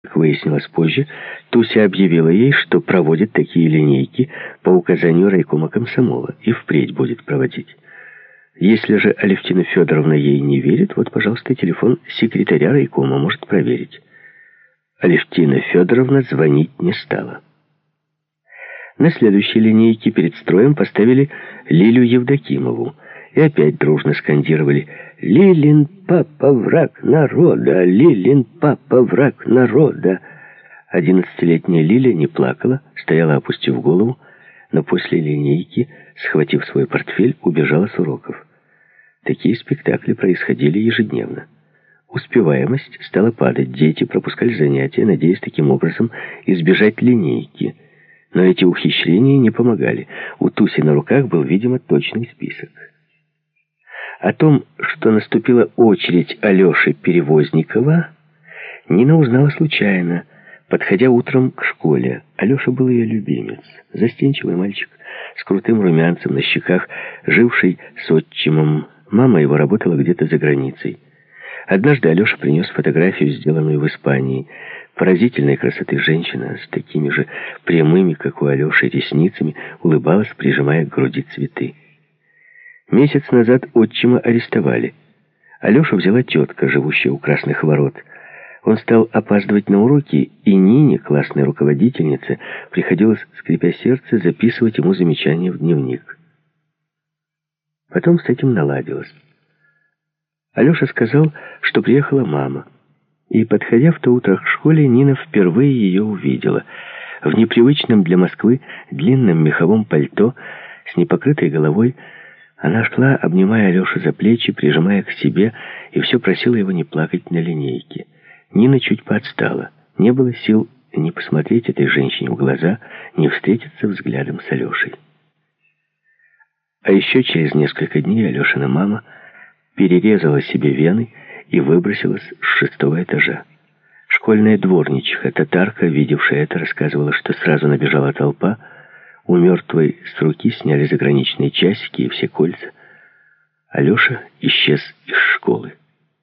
Как выяснилось позже, Туся объявила ей, что проводит такие линейки по указанию райкома комсомола и впредь будет проводить. Если же Алевтина Федоровна ей не верит, вот, пожалуйста, телефон секретаря райкома, может проверить. Алевтина Федоровна звонить не стала. На следующей линейке перед строем поставили Лилю Евдокимову и опять дружно скандировали: «Лилин папа враг народа! Лилин папа враг народа!» 11-летняя Лиля не плакала, стояла, опустив голову, но после линейки, схватив свой портфель, убежала с уроков. Такие спектакли происходили ежедневно. Успеваемость стала падать, дети пропускали занятия, надеясь таким образом избежать линейки. Но эти ухищрения не помогали. У Туси на руках был, видимо, точный список. О том, что наступила очередь Алеши Перевозникова, Нина узнала случайно, подходя утром к школе. Алеша был ее любимец, застенчивый мальчик с крутым румянцем на щеках, живший с отчимом. Мама его работала где-то за границей. Однажды Алеша принес фотографию, сделанную в Испании. Поразительной красоты женщина с такими же прямыми, как у Алеши, ресницами улыбалась, прижимая к груди цветы. Месяц назад отчима арестовали. Алешу взяла тетка, живущая у Красных ворот. Он стал опаздывать на уроки, и Нине, классной руководительнице, приходилось, скрипя сердце, записывать ему замечания в дневник. Потом с этим наладилось. Алеша сказал, что приехала мама. И, подходя в то утро к школе, Нина впервые ее увидела. В непривычном для Москвы длинном меховом пальто, с непокрытой головой, она шла, обнимая Алешу за плечи, прижимая к себе, и все просила его не плакать на линейке. Нина чуть поотстала. Не было сил ни посмотреть этой женщине в глаза, ни встретиться взглядом с Алешей. А еще через несколько дней Алешина мама перерезала себе вены и выбросилась с 6-го этажа. Школьная дворничиха, татарка, видевшая это, рассказывала, что сразу набежала толпа. У мертвой с руки сняли заграничные часики и все кольца. Алеша исчез из школы.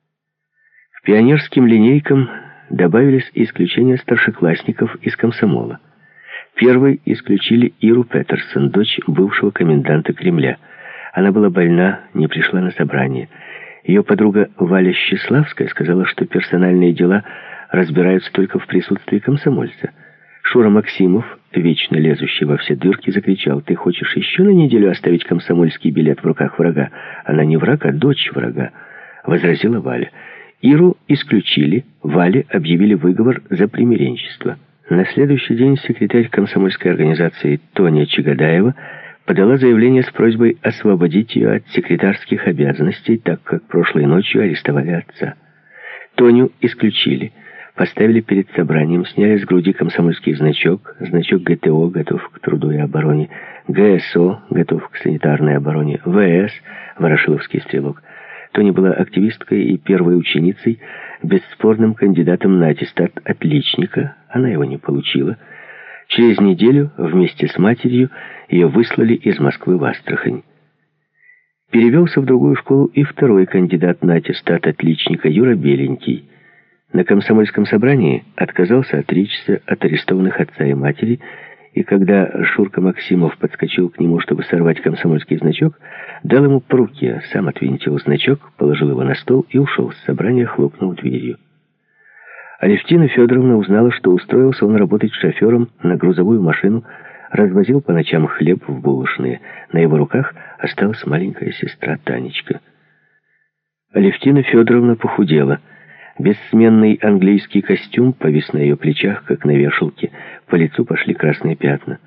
К пионерским линейкам добавились исключения старшеклассников из комсомола. Первой исключили Иру Петерсон, дочь бывшего коменданта Кремля. Она была больна, не пришла на собрание. Ее подруга Валя Счеславская сказала, что персональные дела разбираются только в присутствии комсомольца. Шура Максимов, вечно лезущий во все дырки, закричал: «Ты хочешь еще на неделю оставить комсомольский билет в руках врага?» «Она не враг, а дочь врага», — возразила Валя. Иру исключили, Вале объявили выговор за примиренчество. На следующий день секретарь комсомольской организации Тоня Чагадаева подала заявление с просьбой освободить ее от секретарских обязанностей, так как прошлой ночью арестовали отца. Тоню исключили, поставили перед собранием, сняли с груди комсомольский значок, значок ГТО, готов к труду и обороне, ГСО, готов к санитарной обороне, ВС, Ворошиловский стрелок. Тоня была активисткой и первой ученицей, бесспорным кандидатом на аттестат отличника. Она его не получила. Через неделю вместе с матерью ее выслали из Москвы в Астрахань. Перевелся в другую школу и второй кандидат на аттестат отличника Юра Беленький. На комсомольском собрании отказался отречься от арестованных отца и матери, и когда Шурка Максимов подскочил к нему, чтобы сорвать комсомольский значок, дал ему по руке, сам отвинтил значок, положил его на стол и ушел с собрания, хлопнув дверью. Алевтина Федоровна узнала, что устроился он работать шофером на грузовую машину, развозил по ночам хлеб в булочные. На его руках осталась маленькая сестра Танечка. Алевтина Федоровна похудела. Бессменный английский костюм повис на ее плечах, как на вешалке. По лицу пошли красные пятна.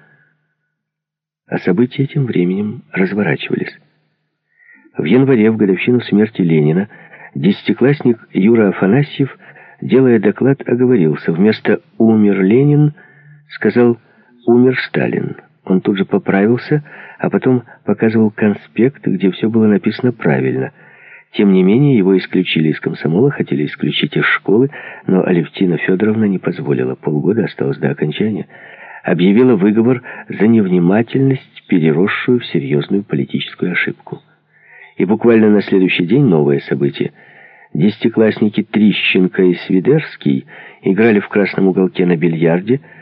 А события тем временем разворачивались. В январе, в годовщину смерти Ленина, десятиклассник Юра Афанасьев, делая доклад, оговорился. Вместо «умер Ленин» сказал «умер Сталин». Он тут же поправился, а потом показывал конспект, где все было написано правильно. Тем не менее, его исключили из комсомола, хотели исключить из школы, но Алевтина Федоровна не позволила. Полгода осталось до окончания. Объявила выговор за невнимательность, переросшую в серьезную политическую ошибку. И буквально на следующий день новое событие. Десятиклассники Трищенко и Свидерский играли в красном уголке на бильярде,